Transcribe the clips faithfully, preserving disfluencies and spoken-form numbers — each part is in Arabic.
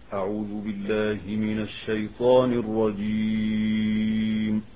أعوذ بالله من الشيطان الرجيم.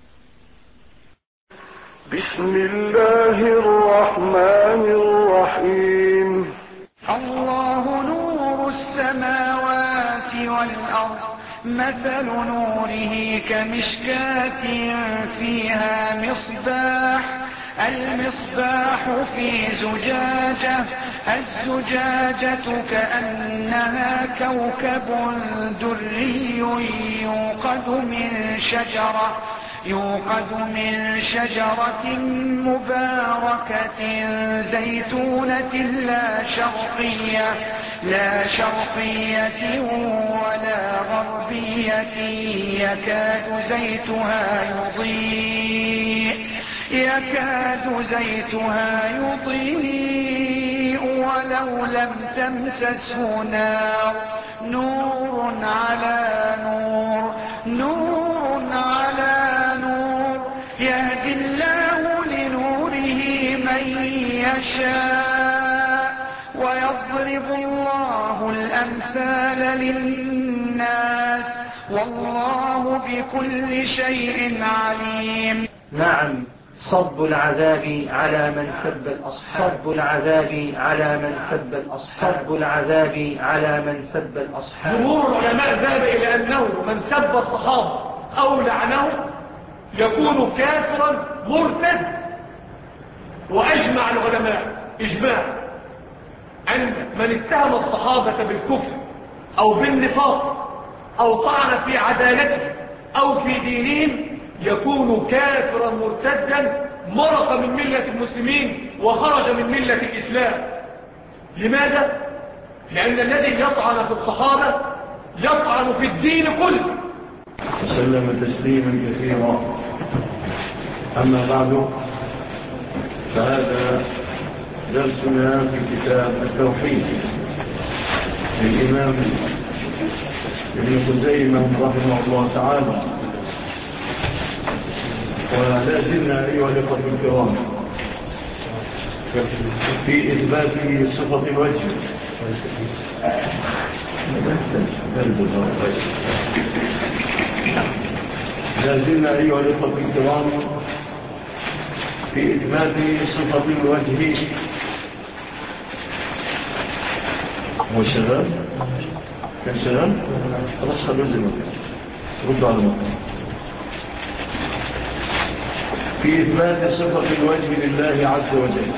بسم الله الرحمن الرحيم. الله نور السماوات والأرض، مثل نوره كمشكاة فيها مصباح، المصباح في زجاجة، الزجاجة كأنها كوكب دري يوقد من شجرة يوقد من شجرة مباركة زيتونة لا شرقية لا شرقية ولا غربية يكاد زيتها يضيء يكاد زيتها يضيء ولو لم تمسسه نار، نور على نور نور على نور، يهدي الله لنوره من يشاء ويضرب الله الأمثال للناس والله بكل شيء عليم. نعم، صب العذاب على من سب الأصحاب صب العذاب على من سب الأصحاب صب العذاب على من سب الأصحاب. جمهور العلماء ذهب إلى أنه من سب الصحابة أو لعنه يكون كافرا مرتد، وأجمع العلماء إجماع أن من اتهم الصحابة بالكفر أو بالنفاق أو طعن في عدالته أو في دينهم يكون كافرا مرتدا مرق من ملة المسلمين وخرج من ملة الإسلام. لماذا؟ لأن الذي يطعن في الصحابة يطعن في الدين كله. وسلم تسليما كثيرا. أما بعد، فهذا درسنا في كتاب التوحيد للإمام ابن خزيمة رحمه الله تعالى. ولا زلنا أيها الإخوة الكرام في إثبات صفة الوجه. لا زلنا أيها الإخوة الكرام في إثبات صفة الوجه. هو شغال؟ كان شغال؟ خلاص خلوا زمن ردوا على المقام. في إثبات صفة الوجه لله عز وجل.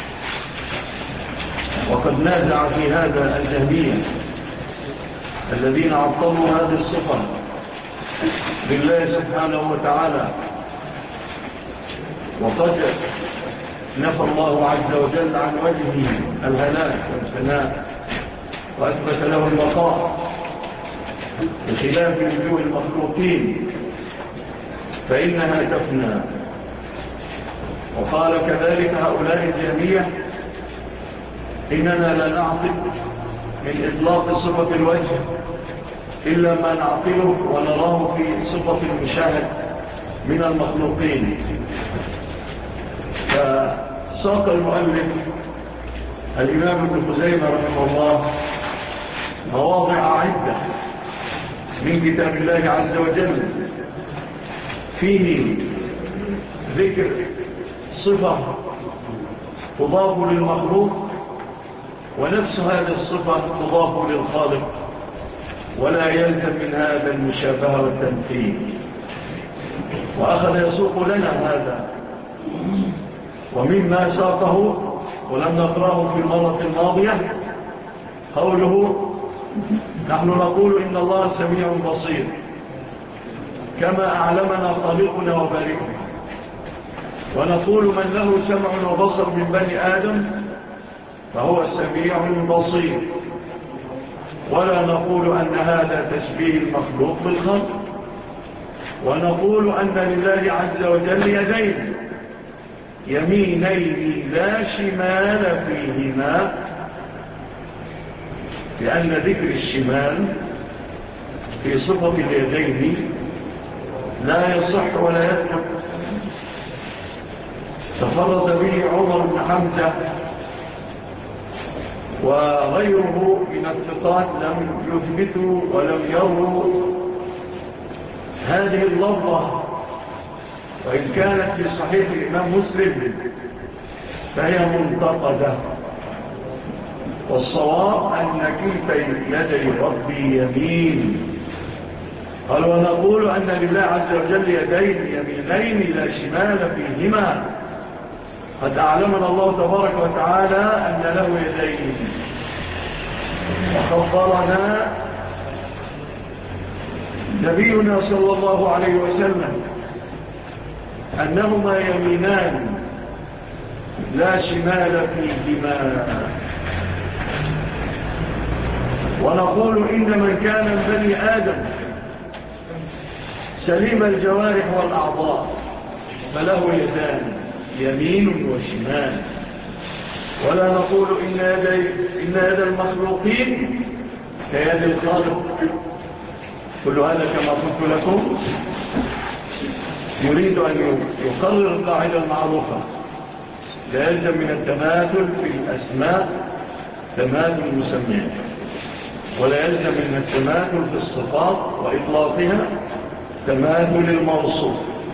وقد نازع في هذا الجهمية الذين عطلوا هذه الصفة لله سبحانه وتعالى، وقد نفى الله عز وجل عن وجهه الهلاك والفناء وأثبت له البقاء بخلاف وجوه المخلوقين فإنها تفنى. وقال كذلك هؤلاء الجهمية إننا لا نعقل من إطلاق صفة الوجه إلا ما نعقله ونراه في صفة المشاهد من المخلوقين. فساق المؤلف الإمام ابن خزيمة رحمه الله مواضع عدة من كتاب الله عز وجل فيه ذكر صفة تضاف للمخلوق ونفس هذه الصفة تضاف للخالق، ولا يلزم من هذا المشابهة والتمثيل. وأخذ يسوق لنا هذا، ومما ساقه ولم نقرأه في المرة الماضية قوله نحن نقول إن الله سميع بصير كما أعلمنا خالقنا وبارئنا، ونقول من له سمع وبصر من بني آدم فهو سميع بصير، ولا نقول أن هذا تشبيه المخلوق بالخلق، ونقول أن لله عز وجل يدين يمينين لا شمال فيهما، لأن ذكر الشمال في صفة اليدين لا يصح ولا يثبت. تفرد به عمر بن حمزة وغيره من الثقات لم يثبتوا ولم يروا هذه اللفظة، وإن كانت في صحيح الإمام مسلم فهي منتقدة. والصواب أن كلتا يدي ربي يمين. قال ونقول أن لله عز وجل يدين يمينين لا شمال فيهما. قد أعلمنا الله تبارك وتعالى أن له يدين، وخبرنا نبينا صلى الله عليه وسلم أنهما يمينان لا شمال فيهما. ونقول إن من كان من بني آدم سليم الجوارح والأعضاء فله يدان يمين وشمال. ولا نقول إن يد, إن يد المخلوقين كيد الخالق. كل هذا كما قلت لكم يريد أن يقرر القاعدة المعروفة: لا يلزم من التماثل في الأسماء تماثل المسميات، ولا يلزم من التماثل في الصفات وإطلاقها تماثل الموصوف.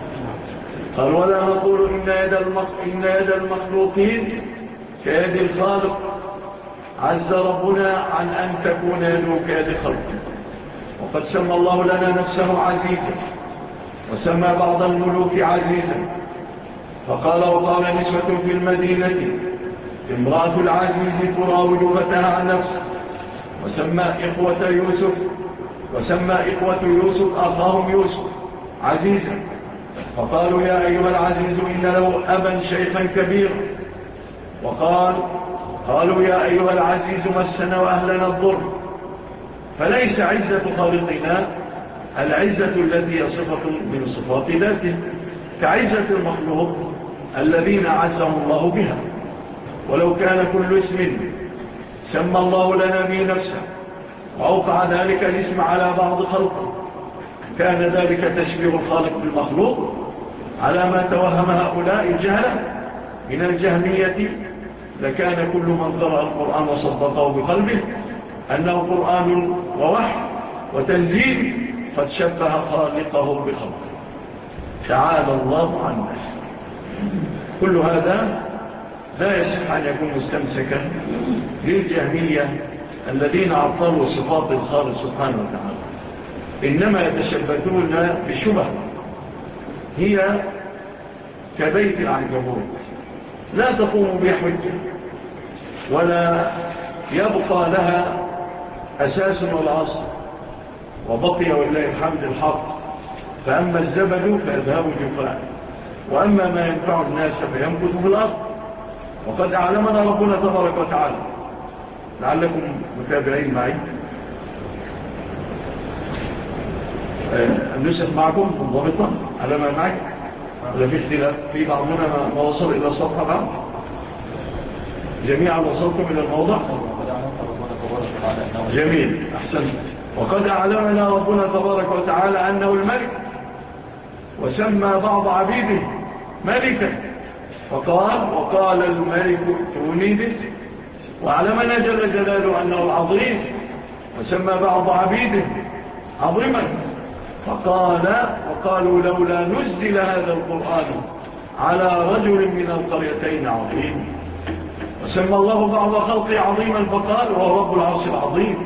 قال ولا نقول إن يد, إن يد المخلوقين كيد الخالق. عز ربنا عن أن تكون يده كيد خلقه. وقد سمى الله لنا نفسه عزيزا، وسمى بعض الملوك عزيزا، فقال وقال نسوة في المدينة امرأة العزيز تراود فتاها عن نفسه. وسمى إخوة يوسف وسمى إخوة يوسف أخاهم يوسف عزيزا، فقالوا يا أيها العزيز إن له أبا شيخا كبيرا. وقال قالوا يا أيها العزيز مسنا وأهلنا الضر. فليس عزة خالقنا العزة التي هي صفة من صفات ذاته كعزة المخلوق الذين عزهم الله بها. ولو كان كل اسم سمى الله لنا به نفسه وأوقع ذلك الاسم على بعض خلقه كان ذلك تشبيه الخالق بالمخلوق، على ما توهم هؤلاء الجهلة من الجهمية. لكان كل من قرأ القرآن وصدقه بقلبه أنه قرآن ووحي وتنزيل قد شبه خالقه بخلقه. تعالى الله عنه. كل هذا لا يصح أن يكون مستمسكا للجهمية الذين عطلوا صفات الخالق سبحانه وتعالى، إنما يتشبثون بشبه هي كبيت العنكبوت لا تقوم بحجة ولا يبقى لها أساس ولا أصل، وبقي ولله الحمد الحق. فأما الزبد فيذهب جفاء، وأما ما ينفع الناس فيمكث في الأرض. وقد أعلمنا ربنا تبارك وتعالى، لعلكم متابعين معي. النسخ معكم منضبطة على ما معي ولا في اختلاف؟ في بعضنا ما وصل إلى الصفحة بعض؟ جميعا وصلتم إلى الموضع؟ جميل، أحسن. وقد أعلمنا ربنا تبارك وتعالى أنه الملك، وسمى بعض عبيده ملكا، فقال وقال الملك ائتوني به. وأعلمنا جل جلاله أنه العظيم، وسمى بعض عبيده عظيما، فقال وقالوا لولا نزل هذا القرآن على رجل من القريتين عظيم. وسمى الله بعض خلقه عظيما فقال وهو رب العرش العظيم.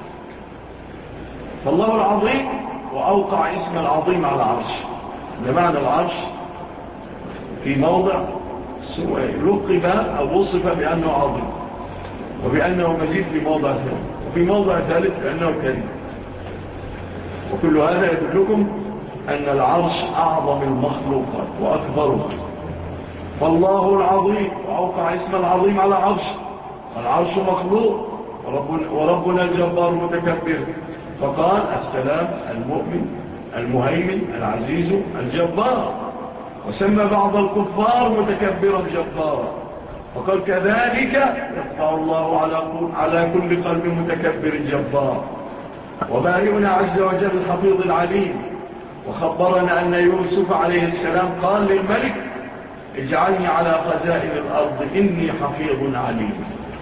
فالله العظيم وأوقع اسم العظيم على عرش، لمعنى العرش في موضع لقب أو وصف بأنه عظيم، وبأنه مجيد في موضع ثالث، وفي موضع ثالث بأنه كريم. وكل هذا يدلكم أن العرش أعظم المخلوقات وأكبرها. فالله العظيم وأوقع اسم العظيم على عرش، العرش مخلوق، وربنا الجبار متكبر، فقال السلام المؤمن المهيمن العزيز الجبار. وسمى بعض الكفار متكبرا جبارا، وقال كذلك يقطع الله على كل قلب متكبر جبار. وبارئنا عز وجل الحفيظ العليم، وخبرنا أن يوسف عليه السلام قال للملك اجعلني على خزائن الأرض إني حفيظ عليم.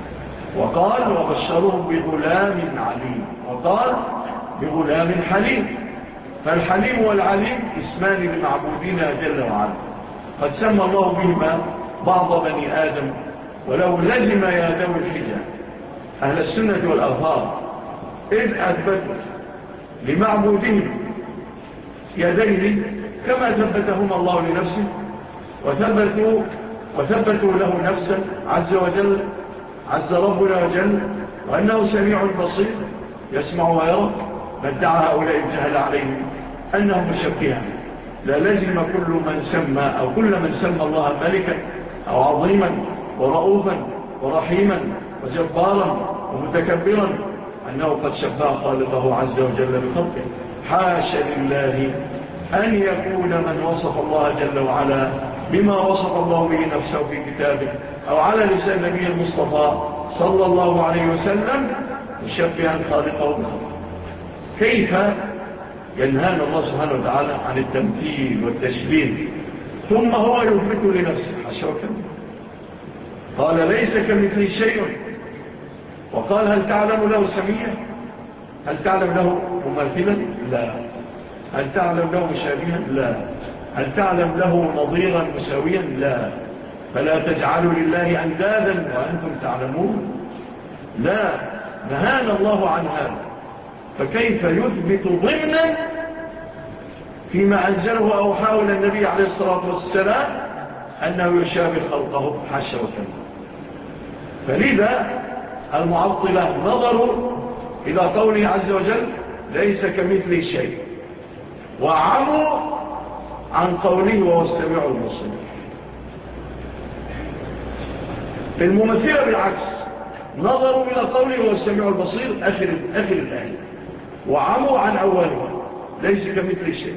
وقال وبشرهم بغلام عليم، وقال بغلام حليم. فالحليم والعليم اسمان لمعبودنا جل وعلا، قد سمى الله بهما بعض بني آدم. ولو لزم يا ذوي الحجة أهل السنة والأظهار إذ أثبتوا لمعبودهم يدين كما ثبتهما الله لنفسه، وثبتوا, وثبتوا له نفسا عز وجل عز ربنا وجل، وأنه سميع بصير يسمع ويرى، ما ادعى هؤلاء الجهل عليهم أنهم مشبهة. لا لازم كل من سمى أو كل من سمى الله ملكا أو عظيما ورؤوفا ورحيما وجبارا ومتكبرا أنه قد شبه خالقه عز وجل بخلقه. حاشا لله أن يكون من وصف الله جل وعلا بما وصف الله به نفسه في كتابه أو على لسان نبي المصطفى صلى الله عليه وسلم مشبها خالقه بخلقه. كيف ينهانا الله سبحانه وتعالى عن التمثيل والتشبيه ثم هو يثبت لنفسه حشوكا؟ قال ليس كمثله شيء، وقال هل تعلم له سميا؟ هل تعلم له مماثلا؟ لا. هل تعلم له مشابها؟ لا. هل تعلم له نظيرا مساويا؟ لا. فلا تجعلوا لله أندادا وأنتم تعلمون. لا، نهانا الله عن هذا. فكيف يثبت ضمنا فيما أنزله أوحاه إلى النبي عليه الصلاة والسلام أنه يشابه خلقه حاشا وكلا؟ فلذا المعطلة نظروا إلى قوله عز وجل ليس كمثله شيء، وعموا عن قوله وهو السميع البصير. الممثلة بالعكس نظروا إلى قوله وهو السميع البصير آخر, آخر الآية، وعموا عن أوله ليس كمثله شيء.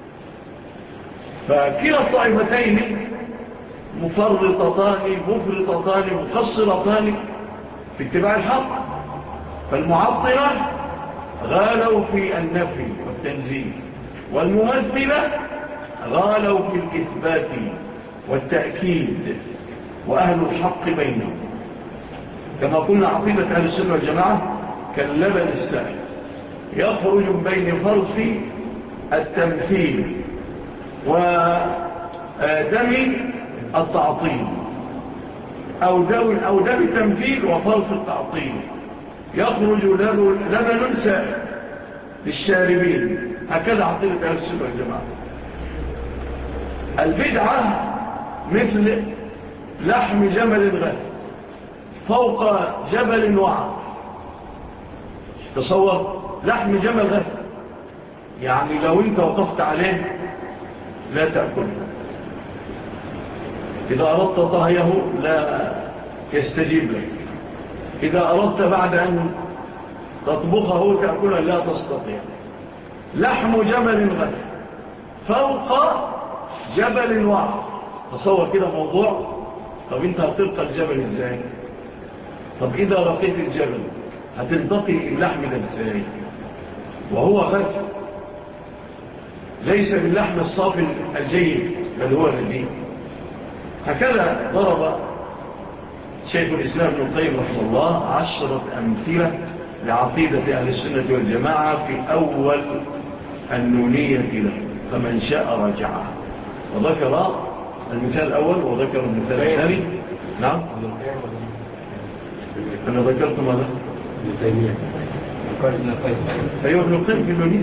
فكلا الطائفتين مفرطتان مفرطتان مقصرتان في اتباع الحق. فالمعطلة غالوا في النفي والتنزيل، والممثلة غالوا في الإثبات والتأكيد، وأهل الحق بينهم. كما قلنا عقيدة أهل السنة والجماعة كاللبن السائل يخرج بين فرط التمثيل ودم التعطيل، أو دم, أو دم التمثيل وفرط التعطيل. يخرج لبن سائل للشاربين. هكذا عقيدة أهل السنة والجماعة. البدعة مثل لحم جمل غث فوق جبل وعر. تصور لحم جمل غث، يعني لو انت وقفت عليه لا تأكله، إذا أردت طهيه لا يستجيب لك، إذا أردت بعد أن تطبخه تأكله لا تستطيع. لحم جمل غث فوق جبل وعر. تصور كده موضوع. طب انت هتلقى الجبل ازاي؟ طب إذا رقيت الجبل هتلتقي اللحم ده ازاي وهو غث؟ ليس باللحم الصافي الجيد بل هو الرديء. هكذا ضرب شيخ الإسلام ابن القيم رحمه الله عشرة أمثلة لعقيدة أهل السنة والجماعة في أول النونية له، فمن شاء رجعه. وذكر المثال الأول وذكر المثال الثاني. نعم، أنا ذكرت ماذا؟ أيوة ابن القيم في النونية.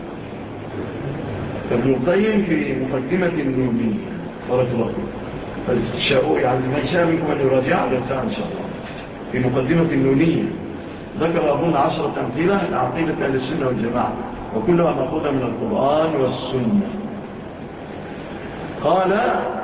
ابن القيم في مقدمة النونية بارك الله فالشاء يعني من شاء منكم أن يراجع لنفسها إن شاء الله. في مقدمة النونية ذكر أظن عشرة أمثلة لعقيدة أهل السنة والجماعة، وكلها مأخوذة من القرآن والسنة. قال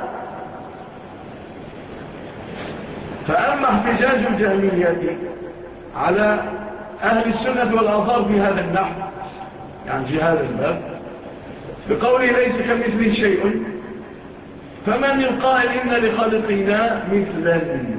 فأما احتجاج الجهمية على أهل السنة والآثار في هذا النحو، يعني في هذا الباب، بقوله ليس كمثله شيء، فمن القائل إن لخالقنا مثلا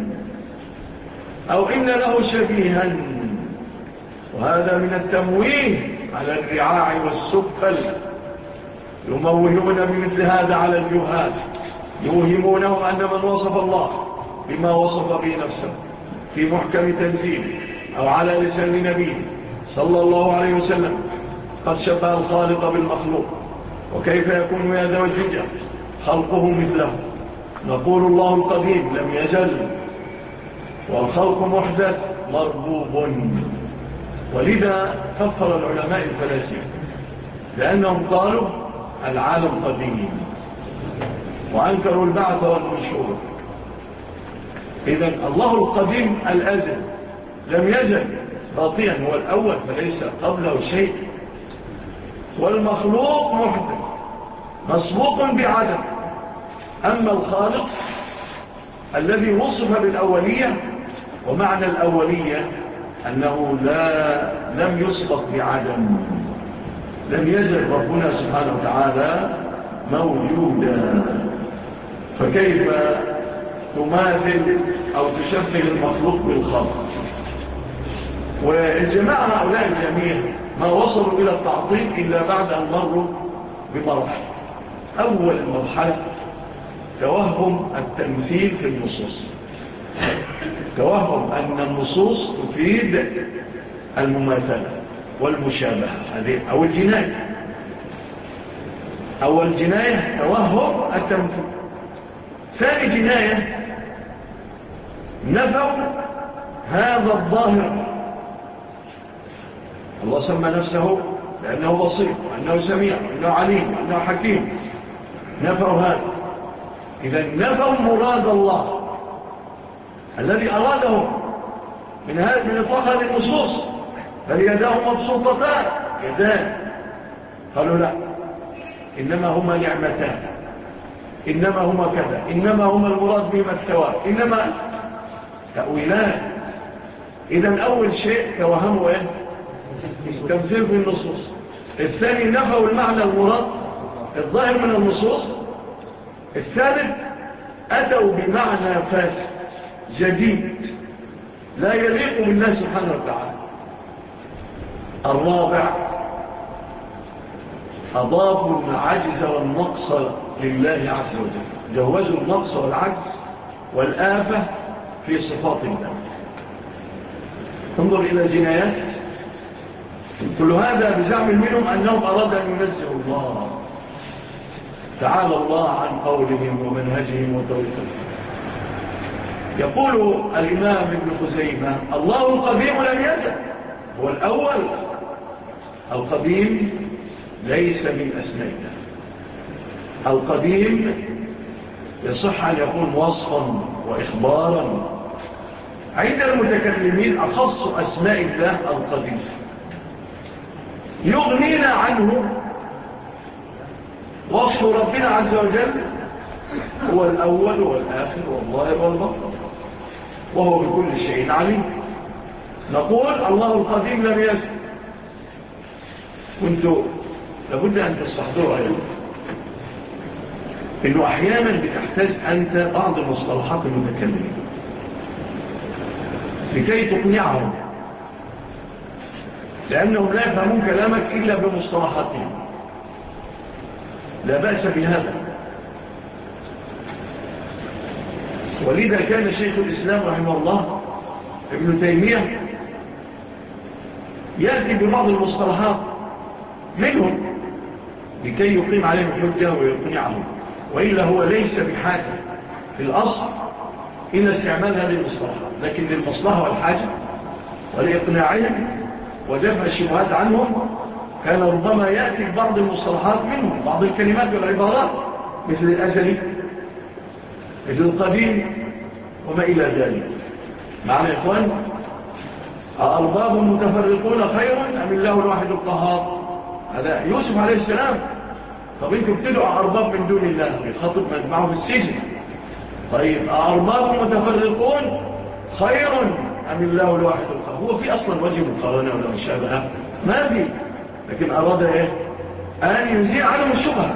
أو إن له شبيها، وهذا من التمويه على الرعاع والسفل. يموهون بمثل هذا على الجهال، يوهمونهم أن من وصف الله بما وصف به نفسه في محكم تنزيله أو على لسان نبيه صلى الله عليه وسلم قد شبه الخالق بالمخلوق، وكيف يكون يا ذا الحجة خلقه مثله؟ نقول الله القديم لم يزل، والخلق محدث مربوب. ولذا كفر العلماء الفلاسفة لأنهم قالوا العالم قديم، وأنكروا البعث والنشور. إذن الله القديم الأزل لم يزل باقيا، هو الأول فليس قبله شيء، والمخلوق محدث مسبوق بعدم. أما الخالق الذي وصف بالأولية، ومعنى الأولية أنه لا لم يسبق بعدم، لم يزل ربنا سبحانه وتعالى موجودا. فكيف تماثل أو تشبه المخلوق بالخالق؟ والجماعة هؤلاء الجميع ما وصلوا إلى التعطيل إلا بعد أن مروا بمرحلة. أول مرحلة توهم التمثيل في النصوص، توهم أن النصوص تفيد المماثلة والمشابهة، هذه أول جناية. أول جناية توهم التمثيل. ثاني جناية نفوا هذا الظاهر. الله سمى نفسه لأنه بصير، وأنه سميع، وأنه عليم، وأنه حكيم. نفوا هذا. إذا نفوا مراد الله الذي أراده من هذه من إطلاق هذه النصوص، بل يداه مبسوطتان يدان. قالوا لا، إنما هما نعمتان، إنما هما كذا، إنما هما المراد بهما الثواب، إنما تأويلان. إذن أول شيء توهموا إيه؟ تمثيل في النصوص. الثاني نفوا المعنى المراد الظاهر من النصوص. الثالث أتوا بمعنى فاسد جديد لا يليق بالله سبحانه وتعالى. الرابع أضافوا العجز والنقص لله عز وجل، جوزوا النقص والعجز والآفة في صفات الله. انظر إلى الجنايات، كل هذا بزعم منهم أنهم أراد أن ينزه الله تعالى الله عن قولهم ومنهجهم وطريقهم. يقول الإمام ابن خزيمة الله القديم لم يزل، هو الأول. القديم ليس من أسمائنا. القديم يصح أن يكون وصفا وإخبارا. عند المتكلمين أخص أسماء الله القديم، يغنينا عنه وصف ربنا عز وجل هو الأول والآخر والظاهر والباطن، وهو بكل شيء عليم. نقول الله القديم لم يزل. كنت لابد أن تستحضروا أيضا إنه أحيانا بتحتاج أنت بعض مصطلحات المتكلمين لكي تقنعهم، لأنهم لا يفهمون كلامك إلا بمصطلحاتهم. لا بأس بهذا. ولذا كان شيخ الإسلام رحمه الله ابن تيمية يأتي ببعض المصطلحات منهم لكي يقيم عليهم حجة ويقنعهم، وإلا هو ليس بحاجة في الأصل إلا استعمال هذه المصطلحات، لكن للمصلحة والحاجة ولإقناعهم ودفع الشبهات عنهم كان ربما يأتي ببعض المصطلحات منهم، بعض الكلمات والعبارات مثل الأزلي مثل القديم وما إلى ذلك. معنى يا إخوان أرباب متفرقون خير أم الله الواحد القهار؟ هذا يوسف عليه السلام. طب انتم ابتدوا أرباب من دون الله يخاطب مجمعه في السجن. طيب أرباب متفرقون خير أم الله الواحد القهار؟ هو في أصلا وجه مقارنة ولا مشابهة؟ ما في، لكن أراد إيه؟ أن يزيع عنهم الشبهة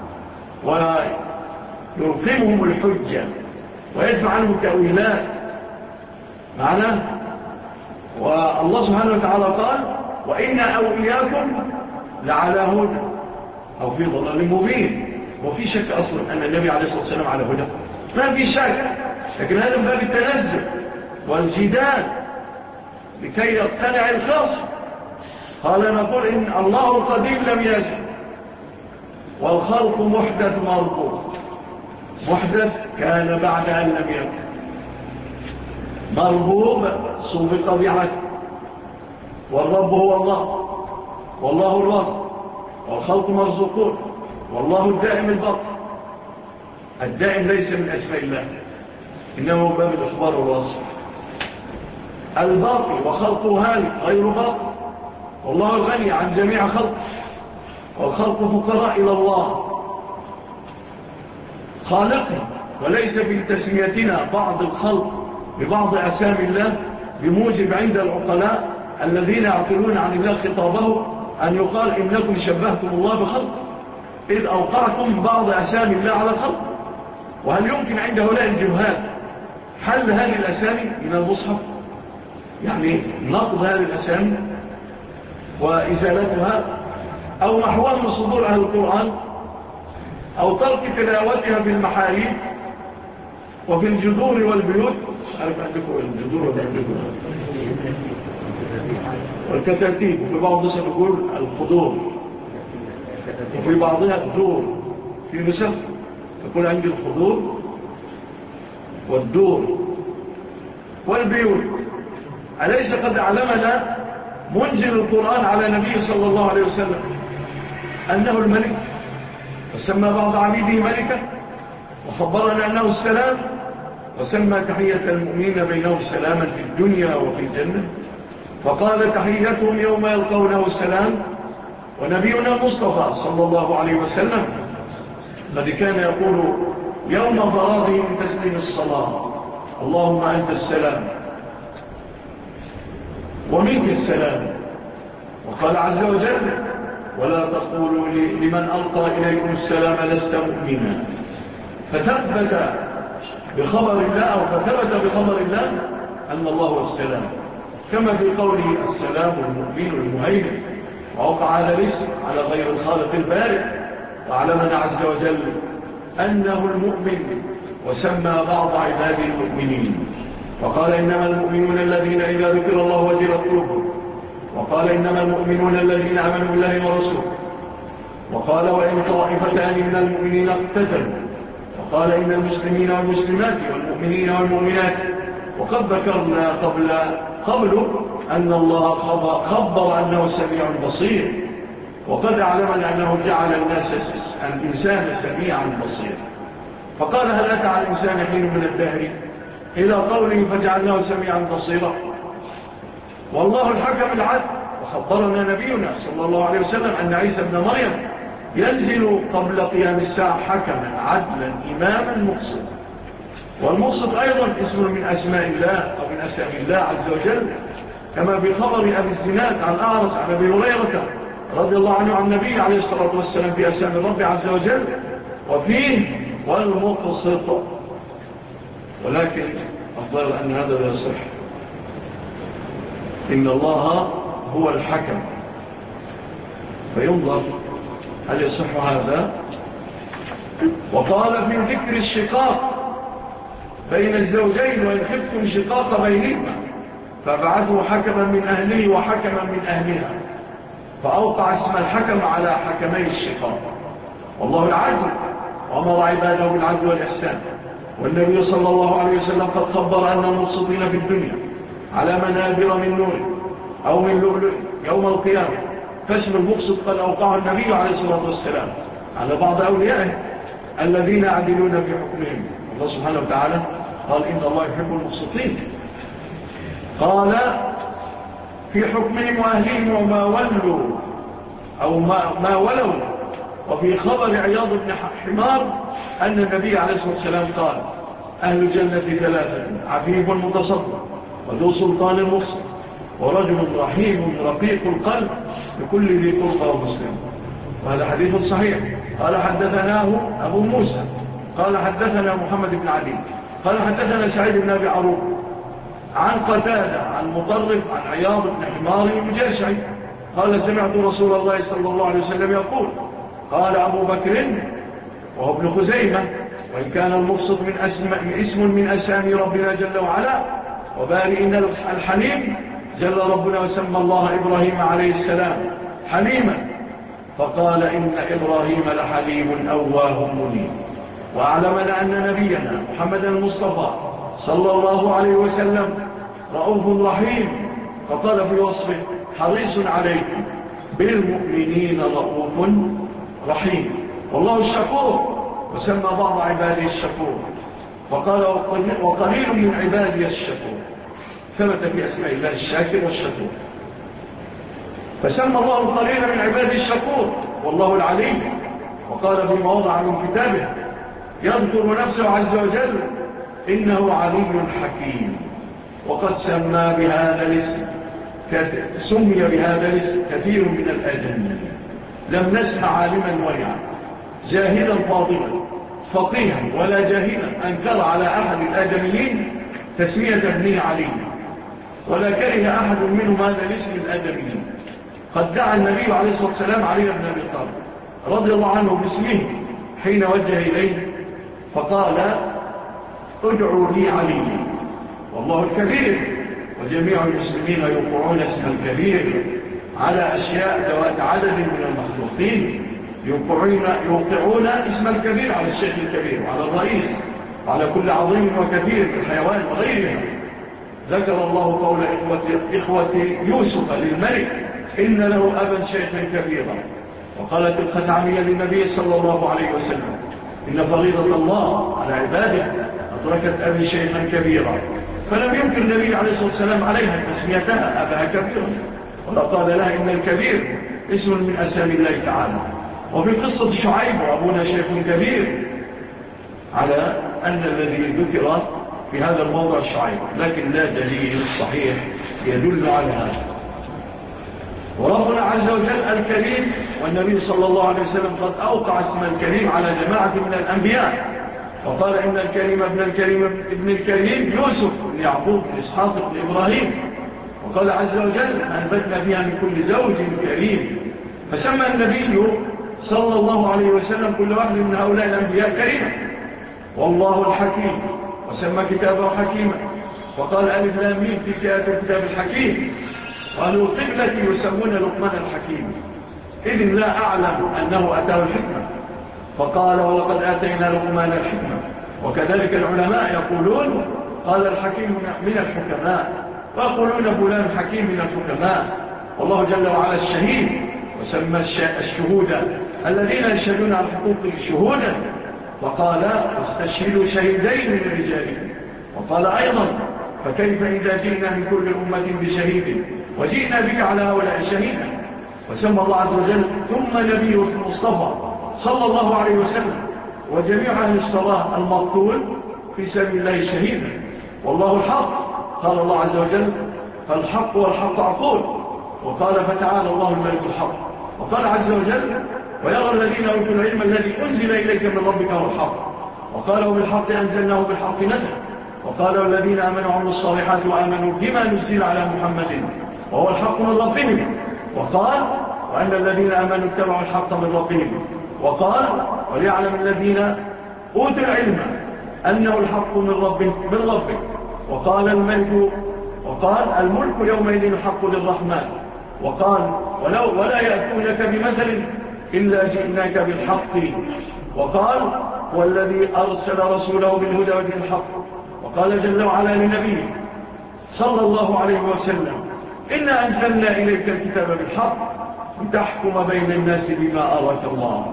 ويلقمهم الحجة ويدفع عنهم التأويلات. معناه والله سبحانه وتعالى قال وإن أولياكم لعلى هدى أو في ضلال مبين. وفي شك أصلا أن النبي عليه الصلاة والسلام على هدى؟ ما في شك، لكن هذا باب التنزل والجدال لكي يقتنع الخصم. قال نقول إن الله القديم لم يزل، والخلق محدث مرفوع. محدث كان بعد أن لم يكن، مربوب سبق بعد. والرب هو الله، والله الرازق، والخلق مرزقون، والله الدائم الباقي. الدائم ليس من أسماء الله، إنه باب الإخبار والوصف. الباقي وخلقه هالك غير باقي، والله غني عن جميع خلقه، والخلق فقراء إلى الله خالقنا. وليس في تسميتنا بعض الخلق ببعض أسامي الله بموجب عند العقلاء الذين يعقلون عن الله خطابه أن يقال إنكم شبهتم الله بخلق، إذ أوقعتم بعض أسامي الله على خلق. وهل يمكن عند هؤلاء الجهال حل هذه الأسامي من المصحف؟ يعني نقض هذه الأسامي وإزالتها، أو محوها من صدور أهل القرآن، أو ترك تلاوتها في المحاريب وفي الجذور والبيوت. أعرف عندكم الجذور والبيوت والكتاتيب، وفي بعض الناس يقول الخضور، وفي بعضها الدور. في نسخ يقول عندي الخضور والدور والبيوت. أليس قد علمنا منزل القرآن على نبي صلى الله عليه وسلم أنه الملك، وسمى بعض عبيده ملكا، وخبرنا أنه السلام، وسمى تحية المؤمنين بينهم سلاما في الدنيا وفي الجنة، فقال تحيتهم يوم يلقونه السلام. ونبينا المصطفى صلى الله عليه وسلم قد كان يقول يوم فراغه من تسليم الصلاة اللهم أنت السلام ومنك السلام. وقال عز وجل ولا تقولوا لمن ألقى إليكم السلام لست مؤمنا. فثبت بخبر الله أو فثبت بخبر الله أن الله هو السلام، كما في قوله السلام المؤمن المهيمن. ووقع هذا الاسم على غير الخالق البارئ، وعلمنا عز وجل أنه المؤمن، وسمى بعض عباده المؤمنين. وقال إنما المؤمنون الذين إذا ذكر الله وجلت قلوبهم. وقال إنما المؤمنون الذين آمنوا بالله ورسوله. وقال وإن طائفتان من المؤمنين اقتتلوا. وقال إن المسلمين والمسلمات والمؤمنين والمؤمنات. وقد ذكرنا قبل قبله أن الله خبر أنه سميع بصير، وقد علمنا أنه جعل الناس الإنسان سميعا بصيرا. فقال هل أتى على الإنسان حين من الدهر إلى قوله فجعلناه سميعا بصيرا. والله الحكم العدل، وخبرنا نبينا صلى الله عليه وسلم أن عيسى ابن مريم ينزل قبل قيام الساعة حكما عدلا إماما مقصدا. والمقصد أيضا اسم من أسماء الله أو من أسماء الله عز وجل، كما بخبر أبي الزناد عن أعرج عن أبي هريرة رضي الله عنه عن النبي عليه الصلاة والسلام في أسماء الرب عز وجل، وفيه والمقصد. ولكن أفضل أن هذا لا يصح، إن الله هو الحكم، فينظر هل يصح هذا. وقال في ذكر الشقاق بين الزوجين وإن خفتم شقاق بينهما فابعثوا حكما من أهله وحكما من أهلها، فأوقع اسم الحكم على حكمي الشقاق. والله العدل وأمر عباده بالعدل والإحسان. والنبي صلى الله عليه وسلم قد خبر أن المقسطين في الدنيا على منابر من نور أو من لؤلؤ يوم القيامة. فاسم المقسط قد أوقعه النبي عليه الصلاة والسلام على بعض أوليائه الذين يعدلون في حكمهم. الله سبحانه وتعالى قال إن الله يحب المقسطين. قال في حكمهم وأهلهم وما ولوا أو ما, ما ولوا. وفي خبر عياض بن حمار أن النبي عليه الصلاة والسلام قال أهل الجنة ثلاثة عفيف متصدق وذو سلطان مقسط ورجل رحيم رقيق القلب لكل ذي قربى ومسلم. وهذا حديث صحيح. قال حدثناه أبو موسى قال حدثنا محمد بن علي قال حدثنا سعيد بن أبي عروب عن قتادة عن مطرف عن عياض بن حمار المجاشعي قال سمعت رسول الله صلى الله عليه وسلم يقول قال أبو بكر وهو ابن خزيمة وإن كان المقسط من, من اسم من أسامي ربنا جل وعلا وبارئ الحليم جل ربنا وسمى الله إبراهيم عليه السلام حليما، فقال إن إبراهيم لحليم أواه منيب. وأعلمنا أن نبينا محمد المصطفى صلى الله عليه وسلم رؤوف رحيم، فقال في وصفه حريص عليكم بالمؤمنين رؤوف رحيم. والله الشكور، وسمى بعض عباده الشكور، فقال وقليل من عبادي الشكور. ثبت في أسماء الله الشاكر والشكور، فسمى الله قليل من عباده الشكور والله العليم. وقال في مواضع من كتابه يذكر نفسه عز وجل إنه علي حكيم، وقد سمى بهذا الاسم سمي بهذا الاسم كثير من الآدمين. لم نسمع عالما ورعا جاهلا فاضلا فقيها ولا جاهلا أنكر على أحد الآدميين تسمية ابنه علي، ولا كره أحد منهم هذا الاسم الآدميين. قد دعا النبي عليه الصلاة والسلام علي بن أبي طالب رضي الله عنه باسمه حين وجه إليه فقال ادعوا لي علي والله الكبير، وجميع المسلمين يوقعون اسم الكبير على أشياء ذوات عدد من المخلوقين، يوقعون اسم الكبير على الشيخ الكبير وعلى الرئيس وعلى كل عظيم وكبير من الحيوان وغيرها. ذكر الله قول إخوة, إخوة يوسف للملك إن له أبا شيخا كبيرا، وقالت الختعمية للنبي صلى الله عليه وسلم إن فريضة الله على عباده أدركت أبي شيخا كبيرا، فلم يمكن النبي عليه الصلاة والسلام عليها تسميتها أبها كبيرا، ولا قال لها إن الكبير اسم من أسامي الله تعالى. وفي قصة شعيب وأبونا شيخ كبير على أن الذي ذكر في هذا الموضع شعيب، لكن لا دليل صحيح يدل على هذا. وربنا عز وجل الكريم، والنبي صلى الله عليه وسلم قد أوقع اسم الكريم على جماعة من الأنبياء، وقال إن الكريم ابن الكريم ابن الكريم يوسف بن يعقوب بن إسحاق بن إبراهيم. وقال عز وجل أنبتنا فيها من كل زوج كريم، فسمى النبي صلى الله عليه وسلم كل واحد من هؤلاء الأنبياء كريما. والله الحكيم، وسمى كتابه حكيما، وقال ألف لام ميم في كتاب الحكيم. وأهل القبلة يسمون لقمان الحكيم، إذن لا أعلم أنه أتاه الحكمة، فقال ولقد آتينا لقمان الحكمة. وكذلك العلماء يقولون قال الحكيم من الحكماء، ويقولون فلان حكيم من الحكماء. والله جل وعلا الشهيد، وسمى الشهود الذين يشهدون على حقوق شهودا، وقال استشهدوا شهيدين من رجالكم. وقال أيضا فكيف إذا جئنا من كل أمة بشهيد وجئنا بك على هؤلاء شهيدا. وسمى الله عز وجل ثم نبيه المصطفى صلى الله عليه وسلم وجميع أهل الصلاة المقتول في سبيل الله شهيدا. والله الحق، قال الله عز وجل فالحق والحق أقول. وقال فتعالى الله الملك الحق. وقال عز وجل ويرى الذين أوتوا العلم الذي أنزل إليك من ربك هو الحق. وقالوا بالحق أنزلناه بالحق نزل. وقالوا الذين آمنوا وعملوا الصالحات وآمنوا بما نزل على محمد وهو الحق من ربهم. وقال وأن الذين آمنوا اتبعوا الحق من ربهم. وقال وليعلم الذين أوتوا العلم أنه الحق من ربك من ربك. وقال الملك وقال الملك يومئذ الحق للرحمن. وقال ولو ولا يأتونك بمثل إلا جئناك بالحق. وقال والذي أرسل رسوله بالهدى ودين الحق. وقال جل وعلا لنبيه صلى الله عليه وسلم إنا أنزلنا إليك الكتاب بالحق لتحكم بين الناس بما أراك الله.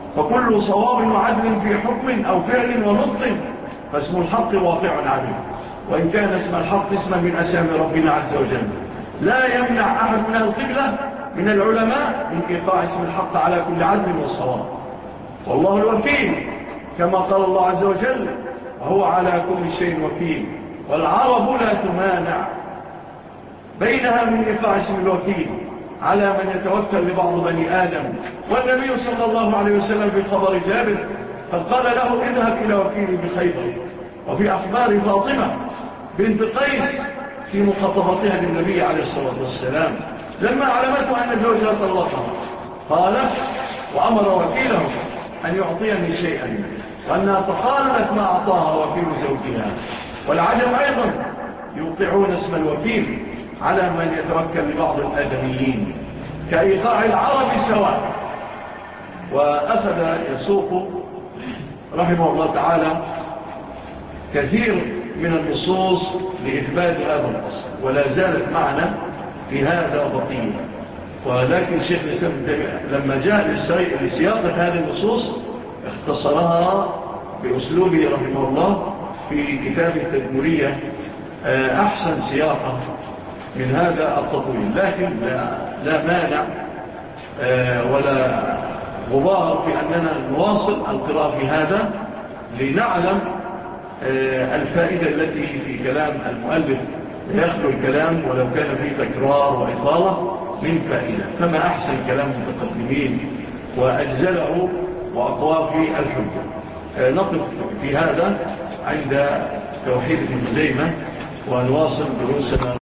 فكل صواب وعدل في حكم أو فعل ونطق فاسم الحق واقع عليه، وإن كان اسم الحق اسما من أسامي ربنا عز وجل. لا يمنع أحد من القبلة من العلماء من إيقاع اسم الحق على كل عدل وصواب. والله الوكيل كما قال الله عز وجل وهو على كل شيء وكيل. والعرب لا تمانع بينها من إيقاع اسم الوكيل على من يتوكل لبعض بني آدم. والنبي صلى الله عليه وسلم في خبر جابر قد قال له اذهب إلى وكيلي بخيبر. وفي أخبار فاطمة بنت قيس في مخطبتها للنبي عليه الصلاة والسلام لما علمته أن زوجها طلقها قالت وأمر وكيله أن يعطيني شيئا وأنها تخالت ما أعطاها وكيل زوجها. والعجب أيضا يوقعون اسم الوكيل على من يتوكل لبعض الآدميين كإيقاع العرب سواء. وأخذ يسوق رحمه الله تعالى كثير من النصوص لإثبات هذا الأصل، ولا زالت معنا في هذا بقية. ولكن شيخ الإسلام لما جاء لسياقة هذه النصوص اختصرها بأسلوبه رحمه الله في كتاب التدمرية أحسن سياقة من هذا التطويل. لكن لا, لا مانع ولا غبار في أننا نواصل القراءة في هذا لنعلم الفائدة التي في كلام المؤلف يخلو الكلام ولو كان فيه تكرار وإطالة من فائدة. فما أحسن كلام المتقدمين وأجزله وأقوى في الحجة. نقف في هذا عند توحيد ابن خزيمة ونواصل دروسنا.